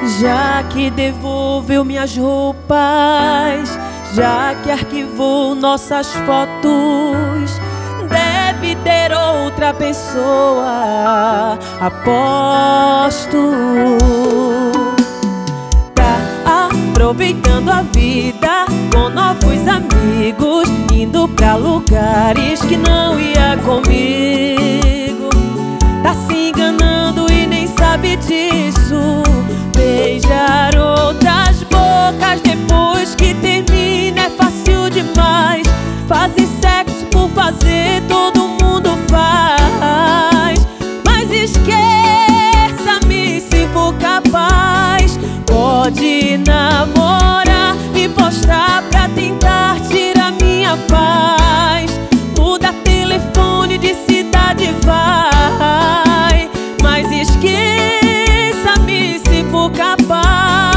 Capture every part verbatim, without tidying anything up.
Já que devolveu minhas roupas, já que arquivou nossas fotos, deve ter outra pessoa, aposto. Tá aproveitando a vida com novos amigos, indo pra lugares que não ia comigo. Tá se enganando e nem sabe disso. Beijar outras bocas depois que termina é fácil demais. Fazer sexo por fazer todo mundo faz. Mas esqueça-me se for capaz. Pode namorar e postar pra tentar tirar minha paz. Muda telefone de cidade, vai. Mas esqueça-me se for capaz.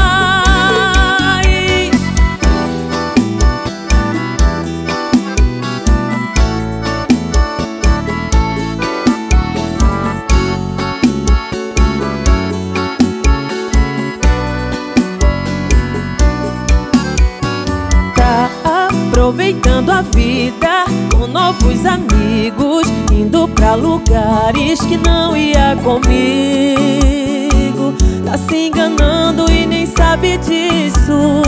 Tá aproveitando a vida com novos amigos, indo pra lugares que não ia comigo. Tá se enganando e nem sabe disso.